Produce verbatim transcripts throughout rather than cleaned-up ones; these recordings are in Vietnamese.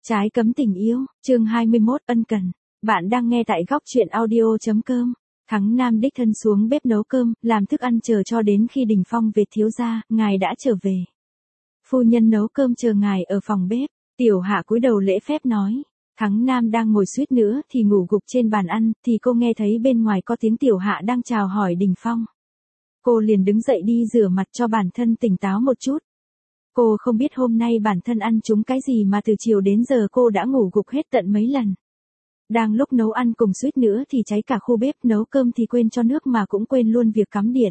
Trái cấm tình yêu, chương hai mươi mốt, ân cần. Bạn đang nghe tại góc truyện audio.com. Thắng Nam đích thân xuống bếp nấu cơm, làm thức ăn chờ cho đến khi Đình Phong về thiếu gia, ngài đã trở về. Phu nhân nấu cơm chờ ngài ở phòng bếp. Tiểu Hạ cúi đầu lễ phép nói. Thắng Nam đang ngồi suýt nữa thì ngủ gục trên bàn ăn, thì cô nghe thấy bên ngoài có tiếng Tiểu Hạ đang chào hỏi Đình Phong. Cô liền đứng dậy đi rửa mặt cho bản thân tỉnh táo một chút. Cô không biết hôm nay bản thân ăn trúng cái gì mà từ chiều đến giờ cô đã ngủ gục hết tận mấy lần. Đang lúc nấu ăn cùng suýt nữa thì cháy cả khu bếp, nấu cơm thì quên cho nước mà cũng quên luôn việc cắm điện.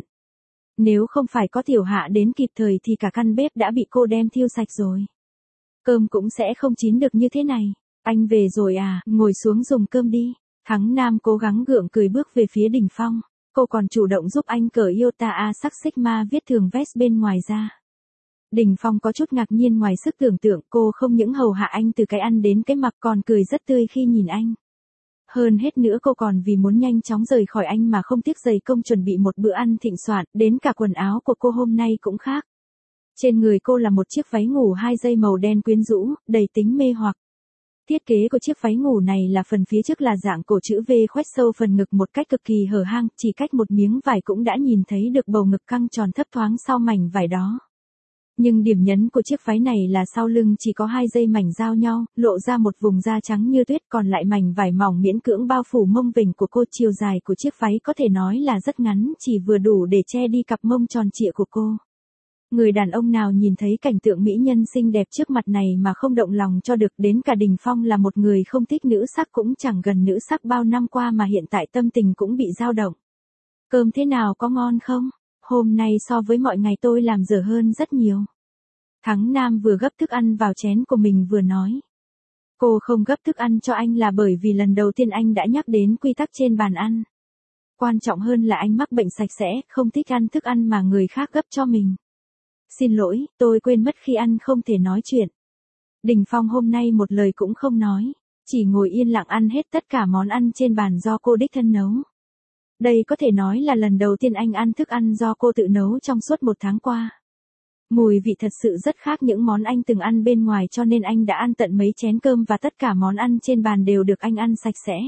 Nếu không phải có Tiểu Hạ đến kịp thời thì cả căn bếp đã bị cô đem thiêu sạch rồi. Cơm cũng sẽ không chín được như thế này. Anh về rồi à, ngồi xuống dùng cơm đi. Thắng Nam cố gắng gượng cười bước về phía Đình Phong. Cô còn chủ động giúp anh cởi Iota A sắc Sigma viết thường vest bên ngoài ra. Đình Phong có chút ngạc nhiên ngoài sức tưởng tượng, cô không những hầu hạ anh từ cái ăn đến cái mặc còn cười rất tươi khi nhìn anh. Hơn hết nữa cô còn vì muốn nhanh chóng rời khỏi anh mà không tiếc dày công chuẩn bị một bữa ăn thịnh soạn, đến cả quần áo của cô hôm nay cũng khác. Trên người cô là một chiếc váy ngủ hai dây màu đen quyến rũ, đầy tính mê hoặc. Thiết kế của chiếc váy ngủ này là phần phía trước là dạng cổ chữ V khoét sâu phần ngực một cách cực kỳ hở hang, chỉ cách một miếng vải cũng đã nhìn thấy được bầu ngực căng tròn thấp thoáng sau mảnh vải đó. Nhưng điểm nhấn của chiếc váy này là sau lưng chỉ có hai dây mảnh giao nhau, lộ ra một vùng da trắng như tuyết, còn lại mảnh vải mỏng miễn cưỡng bao phủ mông vểnh của cô. Chiều dài của chiếc váy có thể nói là rất ngắn, chỉ vừa đủ để che đi cặp mông tròn trịa của cô. Người đàn ông nào nhìn thấy cảnh tượng mỹ nhân xinh đẹp trước mặt này mà không động lòng cho được, đến cả Đình Phong là một người không thích nữ sắc cũng chẳng gần nữ sắc bao năm qua mà hiện tại tâm tình cũng bị dao động. Cơm thế nào, có ngon không? Hôm nay so với mọi ngày tôi làm dở hơn rất nhiều. Thắng Nam vừa gấp thức ăn vào chén của mình vừa nói. Cô không gấp thức ăn cho anh là bởi vì lần đầu tiên anh đã nhắc đến quy tắc trên bàn ăn. Quan trọng hơn là anh mắc bệnh sạch sẽ, không thích ăn thức ăn mà người khác gấp cho mình. Xin lỗi, tôi quên mất khi ăn không thể nói chuyện. Đình Phong hôm nay một lời cũng không nói, chỉ ngồi yên lặng ăn hết tất cả món ăn trên bàn do cô đích thân nấu. Đây có thể nói là lần đầu tiên anh ăn thức ăn do cô tự nấu trong suốt một tháng qua. Mùi vị thật sự rất khác những món anh từng ăn bên ngoài, cho nên anh đã ăn tận mấy chén cơm và tất cả món ăn trên bàn đều được anh ăn sạch sẽ.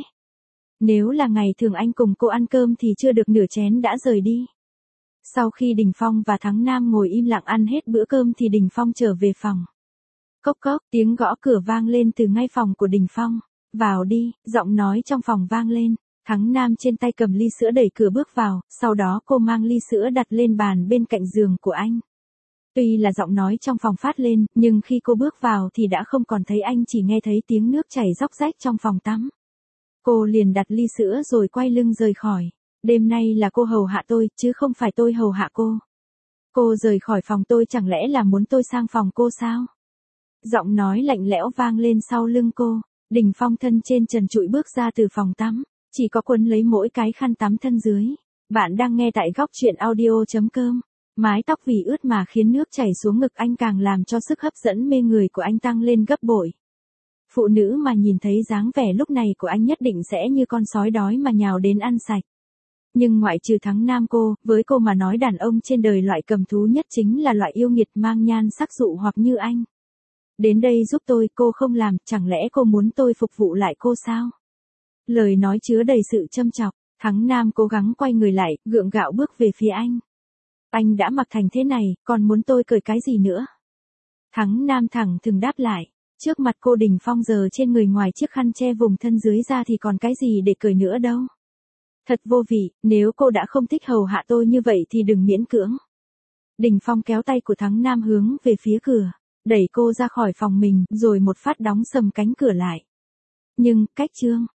Nếu là ngày thường anh cùng cô ăn cơm thì chưa được nửa chén đã rời đi. Sau khi Đình Phong và Thắng Nam ngồi im lặng ăn hết bữa cơm thì Đình Phong trở về phòng. Cốc cốc, tiếng gõ cửa vang lên từ ngay phòng của Đình Phong. Vào đi, giọng nói trong phòng vang lên. Thắng Nam trên tay cầm ly sữa đẩy cửa bước vào, sau đó cô mang ly sữa đặt lên bàn bên cạnh giường của anh. Tuy là giọng nói trong phòng phát lên, nhưng khi cô bước vào thì đã không còn thấy anh, chỉ nghe thấy tiếng nước chảy róc rách trong phòng tắm. Cô liền đặt ly sữa rồi quay lưng rời khỏi. Đêm nay là cô hầu hạ tôi, chứ không phải tôi hầu hạ cô. Cô rời khỏi phòng tôi chẳng lẽ là muốn tôi sang phòng cô sao? Giọng nói lạnh lẽo vang lên sau lưng cô. Đình Phong thân trên trần trụi bước ra từ phòng tắm, chỉ có quấn lấy mỗi cái khăn tắm thân dưới. Bạn đang nghe tại góc truyện audio.com. Mái tóc vì ướt mà khiến nước chảy xuống ngực anh càng làm cho sức hấp dẫn mê người của anh tăng lên gấp bội. Phụ nữ mà nhìn thấy dáng vẻ lúc này của anh nhất định sẽ như con sói đói mà nhào đến ăn sạch. Nhưng ngoại trừ Thắng Nam cô, với cô mà nói đàn ông trên đời loại cầm thú nhất chính là loại yêu nghiệt mang nhan sắc dụ hoặc như anh. Đến đây giúp tôi, cô không làm, chẳng lẽ cô muốn tôi phục vụ lại cô sao? Lời nói chứa đầy sự châm chọc. Thắng Nam cố gắng quay người lại, gượng gạo bước về phía anh. Anh đã mặc thành thế này, còn muốn tôi cởi cái gì nữa? Thắng Nam thẳng thừng đáp lại. Trước mặt cô Đình Phong giờ trên người ngoài chiếc khăn che vùng thân dưới ra thì còn cái gì để cởi nữa đâu. Thật vô vị, nếu cô đã không thích hầu hạ tôi như vậy thì đừng miễn cưỡng. Đình Phong kéo tay của Thắng Nam hướng về phía cửa, đẩy cô ra khỏi phòng mình, rồi một phát đóng sầm cánh cửa lại. Nhưng, cách chương,